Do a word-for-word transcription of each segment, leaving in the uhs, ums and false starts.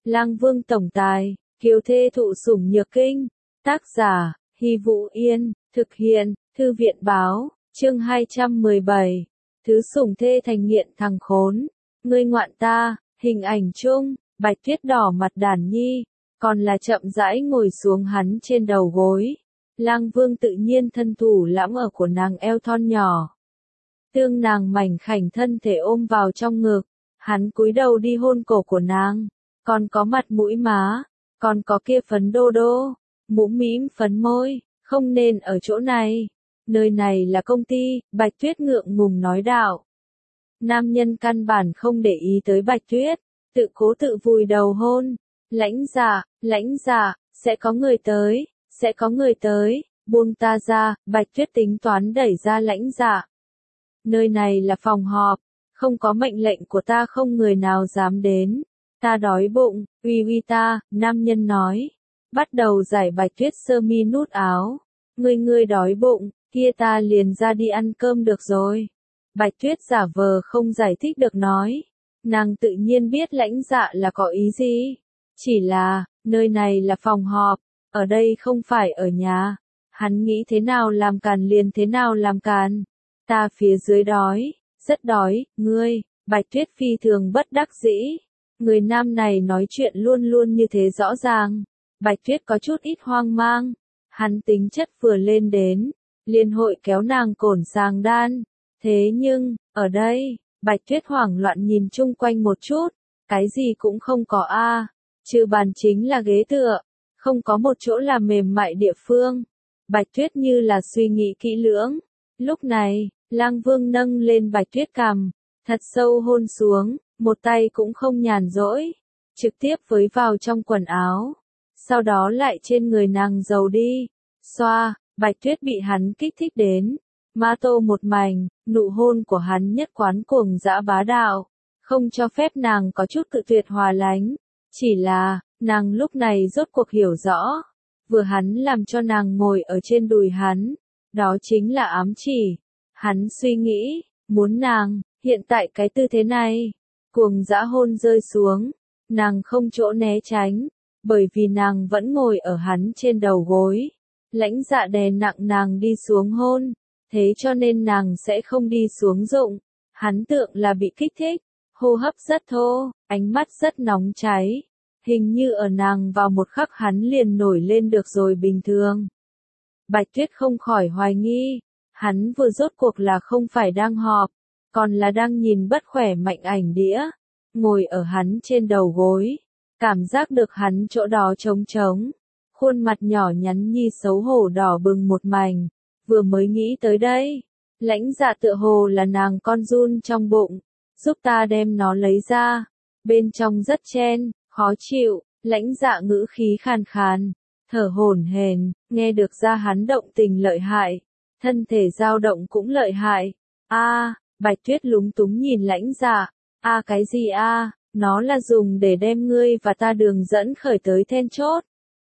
Lang Vương tổng tài, kiều thê thụ sủng nhược kinh. Tác giả, Hy Vũ Yên, thực hiện, Thư viện báo, chương hai trăm mười bảy. Thứ sủng thê thành nghiện thằng khốn. Ngươi ngoạn ta, hình ảnh chung, Bạch Tuyết đỏ mặt đàn nhi, còn là chậm rãi ngồi xuống hắn trên đầu gối. Lang Vương tự nhiên thân thủ lãm ở của nàng eo thon nhỏ. Tương nàng mảnh khảnh thân thể ôm vào trong ngực, hắn cúi đầu đi hôn cổ của nàng, còn có mặt mũi má, còn có kia phấn đô đô, mũm mĩm phấn môi, không nên ở chỗ này. Nơi này là công ty, Bạch Tuyết ngượng ngùng nói đạo. Nam nhân căn bản không để ý tới Bạch Tuyết, tự cố tự vùi đầu hôn. Lãnh dạ, lãnh dạ, sẽ có người tới, sẽ có người tới, buông ta ra, Bạch Tuyết tính toán đẩy ra lãnh dạ. Nơi này là phòng họp, không có mệnh lệnh của ta không người nào dám đến. Ta đói bụng, uy uy ta, nam nhân nói. Bắt đầu giải Bạch Tuyết sơ mi nút áo. Ngươi ngươi đói bụng, kia ta liền ra đi ăn cơm được rồi. Bạch Tuyết giả vờ không giải thích được nói. Nàng tự nhiên biết lãnh dạ là có ý gì. Chỉ là, nơi này là phòng họp, ở đây không phải ở nhà. Hắn nghĩ thế nào làm càn liền thế nào làm càn. Ta phía dưới đói, rất đói, ngươi, Bạch Tuyết phi thường bất đắc dĩ. Người nam này nói chuyện luôn luôn như thế rõ ràng. Bạch Tuyết có chút ít hoang mang. Hắn tính chất vừa lên đến, liền hội kéo nàng cổn sàng đan. Thế nhưng, ở đây, Bạch Tuyết hoảng loạn nhìn chung quanh một chút, cái gì cũng không có a, trừ bàn chính là ghế tựa, không có một chỗ là mềm mại địa phương. Bạch Tuyết như là suy nghĩ kỹ lưỡng. Lúc này, Lang Vương nâng lên Bạch Tuyết cằm, thật sâu hôn xuống, một tay cũng không nhàn rỗi, trực tiếp với vào trong quần áo, sau đó lại trên người nàng dầu đi, xoa. Bạch Tuyết bị hắn kích thích đến, ma tô một mảnh, nụ hôn của hắn nhất quán cuồng dã bá đạo, không cho phép nàng có chút cự tuyệt hòa lánh. Chỉ là, nàng lúc này rốt cuộc hiểu rõ, vừa hắn làm cho nàng ngồi ở trên đùi hắn, đó chính là ám chỉ. Hắn suy nghĩ, muốn nàng, hiện tại cái tư thế này, cuồng dã hôn rơi xuống, nàng không chỗ né tránh, bởi vì nàng vẫn ngồi ở hắn trên đầu gối. Lãnh dạ đè nặng nàng đi xuống hôn, thế cho nên nàng sẽ không đi xuống rụng. Hắn tượng là bị kích thích, hô hấp rất thô, ánh mắt rất nóng cháy, hình như ở nàng vào một khắc hắn liền nổi lên được rồi bình thường. Bạch Tuyết không khỏi hoài nghi, hắn vừa rốt cuộc là không phải đang họp, còn là đang nhìn bất khỏe mạnh ảnh đĩa, ngồi ở hắn trên đầu gối, cảm giác được hắn chỗ đó trống trống. Khuôn mặt nhỏ nhắn nhi xấu hổ đỏ bừng một mảnh, vừa mới nghĩ tới đây. Lãnh dạ tựa hồ là nàng con giun trong bụng, giúp ta đem nó lấy ra, bên trong rất chen, khó chịu. Lãnh dạ ngữ khí khàn khàn, thở hổn hển, nghe được ra hắn động tình lợi hại, thân thể dao động cũng lợi hại. A, Bạch Tuyết lúng túng nhìn lãnh dạ, a cái gì a, nó là dùng để đem ngươi và ta đường dẫn khởi tới then chốt.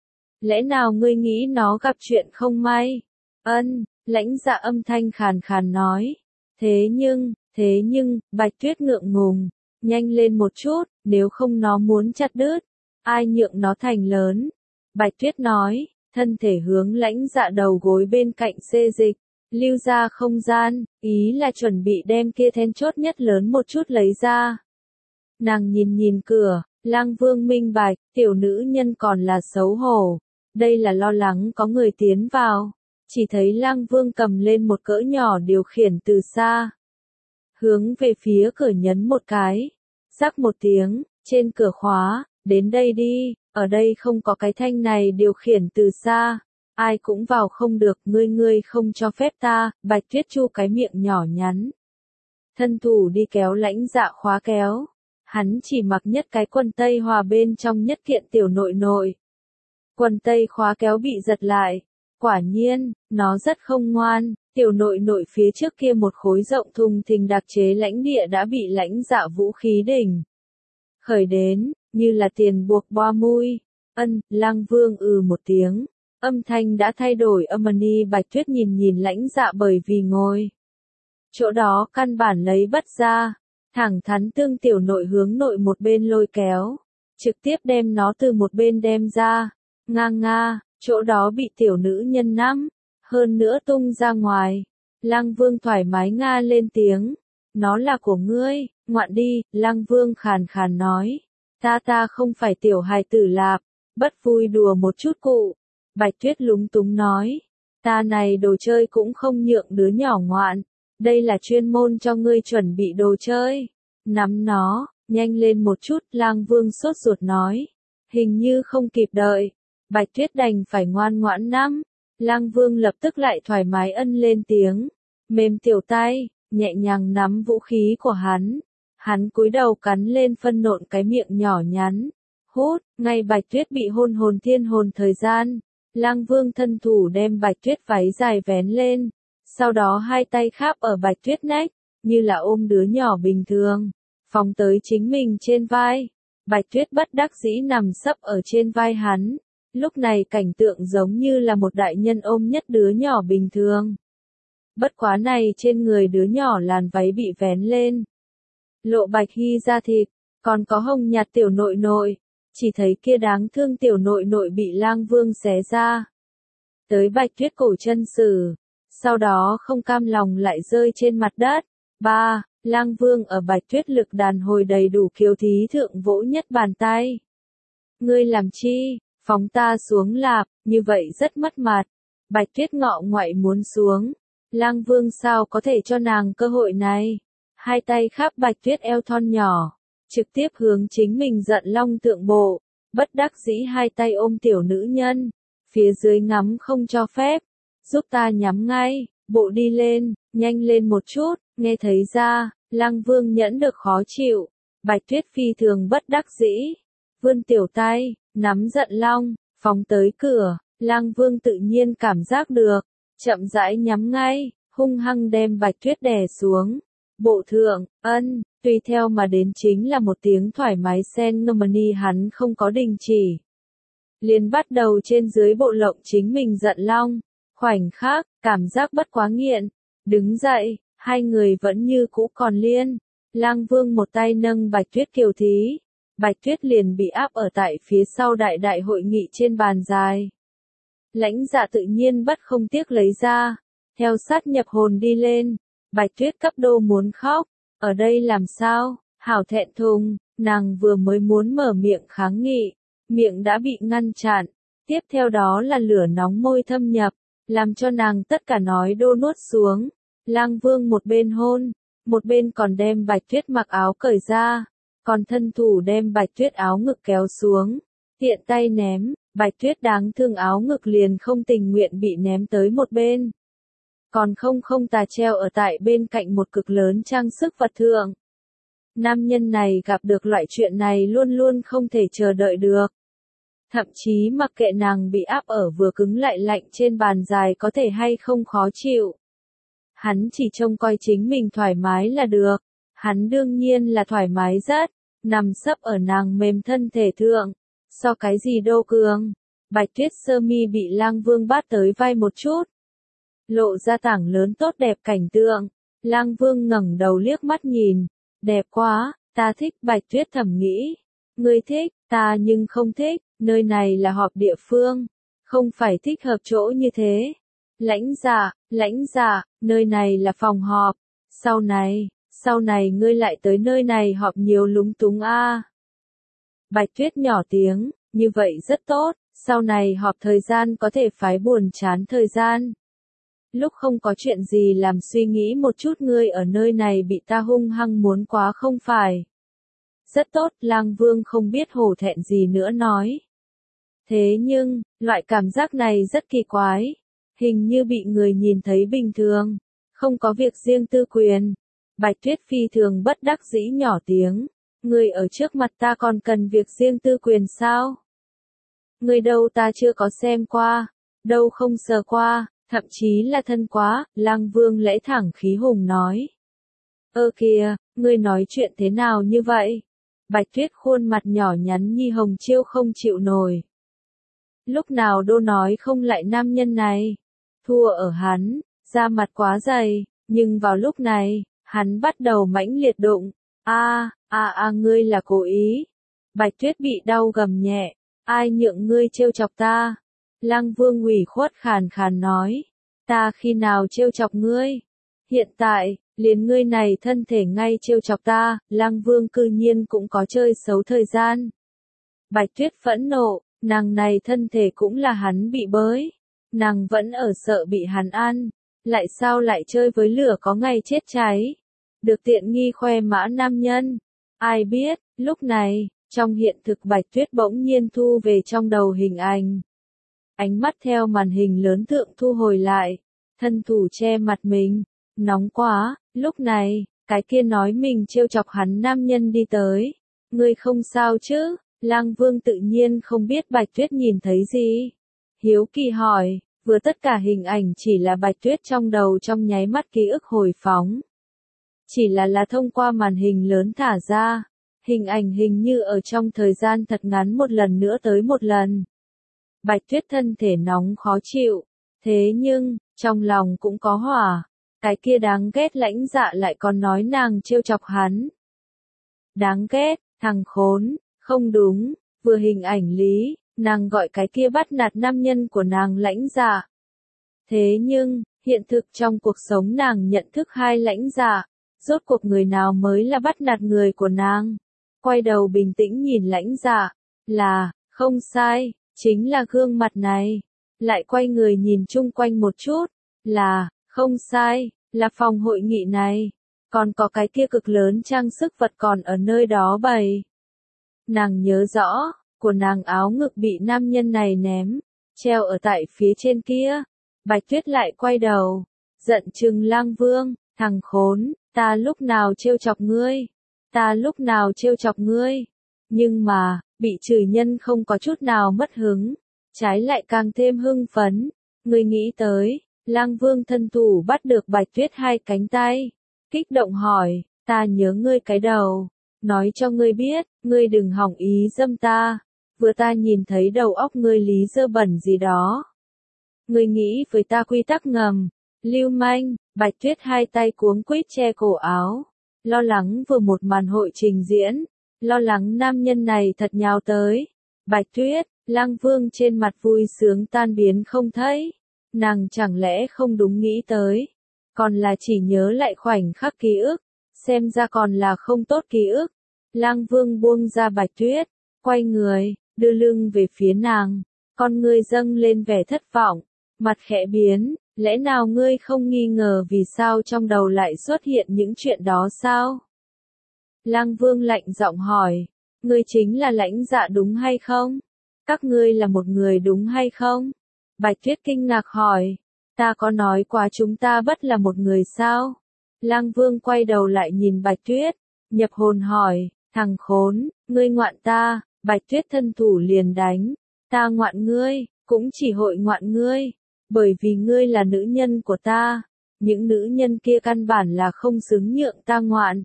Lẽ nào ngươi nghĩ nó gặp chuyện không may? Ân, lãnh dạ âm thanh khàn khàn nói. Thế nhưng, thế nhưng, Bạch Tuyết ngượng ngùng, nhanh lên một chút, nếu không nó muốn chặt đứt. Ai nhượng nó thành lớn? Bạch Tuyết nói, thân thể hướng lãnh dạ đầu gối bên cạnh xê dịch, lưu ra không gian, ý là chuẩn bị đem kia then chốt nhất lớn một chút lấy ra. Nàng nhìn nhìn cửa, Lang Vương minh bạch, tiểu nữ nhân còn là xấu hổ. Đây là lo lắng có người tiến vào, chỉ thấy Lang Vương cầm lên một cỡ nhỏ điều khiển từ xa. Hướng về phía cửa nhấn một cái, rắc một tiếng, trên cửa khóa, đến đây đi, ở đây không có cái thanh này điều khiển từ xa, ai cũng vào không được, ngươi ngươi không cho phép ta. Bạch Tuyết chu cái miệng nhỏ nhắn. Thân thủ đi kéo lãnh dạ khóa kéo, hắn chỉ mặc nhất cái quần tây hòa bên trong nhất kiện tiểu nội nội. Quần tây khóa kéo bị giật lại, quả nhiên, nó rất không ngoan, tiểu nội nội phía trước kia một khối rộng thùng thình đặc chế lãnh địa đã bị lãnh dạ vũ khí đỉnh khởi đến, như là tiền buộc boa mui. Ân, Lang Vương ừ một tiếng, âm thanh đã thay đổi âm ni. Bạch Tuyết nhìn nhìn lãnh dạ bởi vì ngồi chỗ đó căn bản lấy bất ra, thẳng thắn tương tiểu nội hướng nội một bên lôi kéo. trực tiếp đem nó từ một bên đem ra. Nga nga, chỗ đó bị tiểu nữ nhân nắm, hơn nữa tung ra ngoài. Lăng Vương thoải mái nga lên tiếng. Nó là của ngươi, ngoạn đi, Lăng Vương khàn khàn nói. Ta ta không phải tiểu hài tử lạp, bất vui đùa một chút cụ. Bạch Tuyết lúng túng nói. Ta này đồ chơi cũng không nhượng đứa nhỏ ngoạn. Đây là chuyên môn cho ngươi chuẩn bị đồ chơi. Nắm nó, nhanh lên một chút, Lang Vương sốt ruột nói. Hình như không kịp đợi. Bạch Tuyết đành phải ngoan ngoãn nắm. Lang Vương lập tức lại thoải mái ân lên tiếng. Mềm tiểu tay, nhẹ nhàng nắm vũ khí của hắn. Hắn cúi đầu cắn lên phân nộn cái miệng nhỏ nhắn. Hút, ngay Bạch Tuyết bị hôn hồn thiên hồn thời gian. Lang Vương thân thủ đem Bạch Tuyết váy dài vén lên. Sau đó hai tay kháp ở Bạch Tuyết nách, như là ôm đứa nhỏ bình thường. Phóng tới chính mình trên vai. Bạch Tuyết bất đắc dĩ nằm sấp ở trên vai hắn. Lúc này cảnh tượng giống như là một đại nhân ôm nhất đứa nhỏ bình thường. Bất quá này trên người đứa nhỏ làn váy bị vén lên. Lộ bạch hy da thịt, còn có hồng nhạt tiểu nội nội. Chỉ thấy kia đáng thương tiểu nội nội bị Lang Vương xé ra. Tới Bạch Tuyết cổ chân sử. Sau đó không cam lòng lại rơi trên mặt đất. Ba, Lang Vương ở Bạch Tuyết lực đàn hồi đầy đủ kiều thí thượng vỗ nhất bàn tay. Ngươi làm chi, phóng ta xuống lạp, như vậy rất mất mặt. Bạch Tuyết ngọ ngoại muốn xuống. Lang Vương sao có thể cho nàng cơ hội này. Hai tay khắp Bạch Tuyết eo thon nhỏ. Trực tiếp hướng chính mình giận long tượng bộ. Bất đắc dĩ hai tay ôm tiểu nữ nhân. Phía dưới ngắm không cho phép. Giúp ta nhắm ngay, bộ đi lên, nhanh lên một chút, nghe thấy ra, Lăng Vương nhẫn được khó chịu. Bạch Tuyết phi thường bất đắc dĩ. Vươn tiểu tay, nắm giận long, phóng tới cửa, Lăng Vương tự nhiên cảm giác được. Chậm rãi nhắm ngay, hung hăng đem Bạch Tuyết đè xuống. Bộ thượng, ân, tùy theo mà đến chính là một tiếng thoải mái sen nomani hắn không có đình chỉ. Liền bắt đầu trên dưới bộ lộng chính mình giận long. Khoảnh khắc, cảm giác bất quá nghiện. Đứng dậy, hai người vẫn như cũ còn liên. Lang Vương một tay nâng Bạch Tuyết kiều thí. Bạch Tuyết liền bị áp ở tại phía sau đại đại hội nghị trên bàn dài. Lãnh Dạ tự nhiên bất không tiếc lấy ra. Theo sát nhập hồn đi lên. Bạch Tuyết cấp đô muốn khóc. Ở đây làm sao? Hảo thẹn thùng, nàng vừa mới muốn mở miệng kháng nghị. Miệng đã bị ngăn chặn. Tiếp theo đó là lửa nóng môi thâm nhập. Làm cho nàng tất cả nói đô nuốt xuống. Lang Vương một bên hôn. Một bên còn đem Bạch Tuyết mặc áo cởi ra. Còn thân thủ đem Bạch Tuyết áo ngực kéo xuống. Tiện tay ném. Bạch Tuyết đáng thương áo ngực liền không tình nguyện bị ném tới một bên. Còn không không tà treo ở tại bên cạnh một cực lớn trang sức vật thượng. Nam nhân này gặp được loại chuyện này luôn luôn không thể chờ đợi được. Thậm chí mặc kệ nàng bị áp ở vừa cứng lại lạnh trên bàn dài có thể hay không khó chịu. Hắn chỉ trông coi chính mình thoải mái là được. Hắn đương nhiên là thoải mái rất. Nằm sấp ở nàng mềm thân thể thượng. So cái gì đâu cường. Bạch Tuyết sơ mi bị Lang Vương bắt tới vai một chút. Lộ ra tảng lớn tốt đẹp cảnh tượng. Lang Vương ngẩng đầu liếc mắt nhìn. Đẹp quá, ta thích. Bạch Tuyết thầm nghĩ. Ngươi thích, ta nhưng không thích. Nơi này là họp địa phương. Không phải thích hợp chỗ như thế. Lãnh Dạ, Lãnh Dạ, nơi này là phòng họp. Sau này, sau này ngươi lại tới nơi này họp nhiều lúng túng a. À. Bạch Tuyết nhỏ tiếng, như vậy rất tốt. Sau này họp thời gian có thể phái buồn chán thời gian. Lúc không có chuyện gì làm suy nghĩ một chút ngươi ở nơi này bị ta hung hăng muốn quá không phải. Rất tốt, Lang Vương không biết hổ thẹn gì nữa nói. Thế nhưng, loại cảm giác này rất kỳ quái. Hình như bị người nhìn thấy bình thường. Không có việc riêng tư quyền. Bạch Tuyết phi thường bất đắc dĩ nhỏ tiếng. Người ở trước mặt ta còn cần việc riêng tư quyền sao? Người đâu ta chưa có xem qua. Đâu không sờ qua. Thậm chí là thân quá. Lang Vương lễ thẳng khí hùng nói. Ơ kìa, ngươi nói chuyện thế nào như vậy? Bạch Tuyết khuôn mặt nhỏ nhắn nhi hồng chiêu không chịu nổi. Lúc nào đô nói không lại nam nhân này. Thua ở hắn, da mặt quá dày, nhưng vào lúc này, hắn bắt đầu mãnh liệt đụng. A, a a ngươi là cố ý. Bạch Tuyết bị đau gầm nhẹ, ai nhượng ngươi trêu chọc ta? Lăng Vương ủy khuất khàn khàn nói, ta khi nào trêu chọc ngươi? Hiện tại, liền ngươi này thân thể ngay trêu chọc ta, Lăng Vương cư nhiên cũng có chơi xấu thời gian. Bạch Tuyết phẫn nộ, nàng này thân thể cũng là hắn bị bới, nàng vẫn ở sợ bị hắn ăn, lại sao lại chơi với lửa có ngày chết cháy, được tiện nghi khoe mã nam nhân. Ai biết, lúc này, trong hiện thực Bạch Tuyết bỗng nhiên thu về trong đầu hình ảnh. Ánh mắt theo màn hình lớn thượng thu hồi lại, thân thủ che mặt mình, nóng quá, lúc này, cái kia nói mình trêu chọc hắn nam nhân đi tới. Ngươi không sao chứ? Lăng Vương tự nhiên không biết Bạch Tuyết nhìn thấy gì. Hiếu kỳ hỏi, vừa tất cả hình ảnh chỉ là Bạch Tuyết trong đầu trong nháy mắt ký ức hồi phóng. Chỉ là là thông qua màn hình lớn thả ra, hình ảnh hình như ở trong thời gian thật ngắn một lần nữa tới một lần. Bạch Tuyết thân thể nóng khó chịu, thế nhưng, trong lòng cũng có hỏa, cái kia đáng ghét lãnh dạ lại còn nói nàng trêu chọc hắn. Đáng ghét, thằng khốn, không đúng, vừa hình ảnh lý, nàng gọi cái kia bắt nạt nam nhân của nàng lãnh dạ. Thế nhưng, hiện thực trong cuộc sống nàng nhận thức hai lãnh dạ, rốt cuộc người nào mới là bắt nạt người của nàng. Quay đầu bình tĩnh nhìn lãnh dạ, là, không sai, chính là gương mặt này. Lại quay người nhìn chung quanh một chút, là, không sai, là phòng hội nghị này. Còn có cái kia cực lớn trang sức vật còn ở nơi đó bày. Nàng nhớ rõ, của nàng áo ngực bị nam nhân này ném, treo ở tại phía trên kia. Bạch Tuyết lại quay đầu, giận trừng Lăng Vương, thằng khốn, ta lúc nào trêu chọc ngươi? Ta lúc nào trêu chọc ngươi? Nhưng mà, bị chửi nhân không có chút nào mất hứng, trái lại càng thêm hưng phấn. Ngươi nghĩ tới, Lăng Vương thân thủ bắt được Bạch Tuyết hai cánh tay, kích động hỏi, ta nhớ ngươi cái đầu, nói cho ngươi biết, ngươi đừng hỏng ý dâm ta, vừa ta nhìn thấy đầu óc ngươi lý dơ bẩn gì đó. Ngươi nghĩ với ta quy tắc ngầm, lưu manh. Bạch Tuyết hai tay cuống quýt che cổ áo, lo lắng vừa một màn hội trình diễn, lo lắng nam nhân này thật nhào tới. Bạch Tuyết, Lăng Vương trên mặt vui sướng tan biến không thấy, nàng chẳng lẽ không đúng nghĩ tới, còn là chỉ nhớ lại khoảnh khắc ký ức, xem ra còn là không tốt ký ức. Lăng Vương buông ra Bạch Tuyết, quay người, đưa lưng về phía nàng, con ngươi dâng lên vẻ thất vọng, mặt khẽ biến. Lẽ nào ngươi không nghi ngờ vì sao trong đầu lại xuất hiện những chuyện đó sao? Lăng Vương lạnh giọng hỏi, ngươi chính là lãnh dạ đúng hay không? Các ngươi là một người đúng hay không? Bạch Tuyết kinh ngạc hỏi, ta có nói quá chúng ta bất là một người sao? Lăng Vương quay đầu lại nhìn Bạch Tuyết, nhập hồn hỏi, thằng khốn, ngươi ngoạn ta. Bạch Tuyết thân thủ liền đánh, ta ngoạn ngươi, cũng chỉ hội ngoạn ngươi. Bởi vì ngươi là nữ nhân của ta, những nữ nhân kia căn bản là không xứng nhượng ta ngoạn.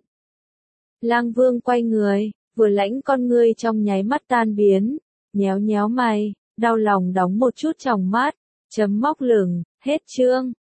Lăng Vương quay người, vừa lãnh con ngươi trong nháy mắt tan biến, nhéo nhéo mày, đau lòng đóng một chút tròng mắt, chấm móc lửng, hết chương.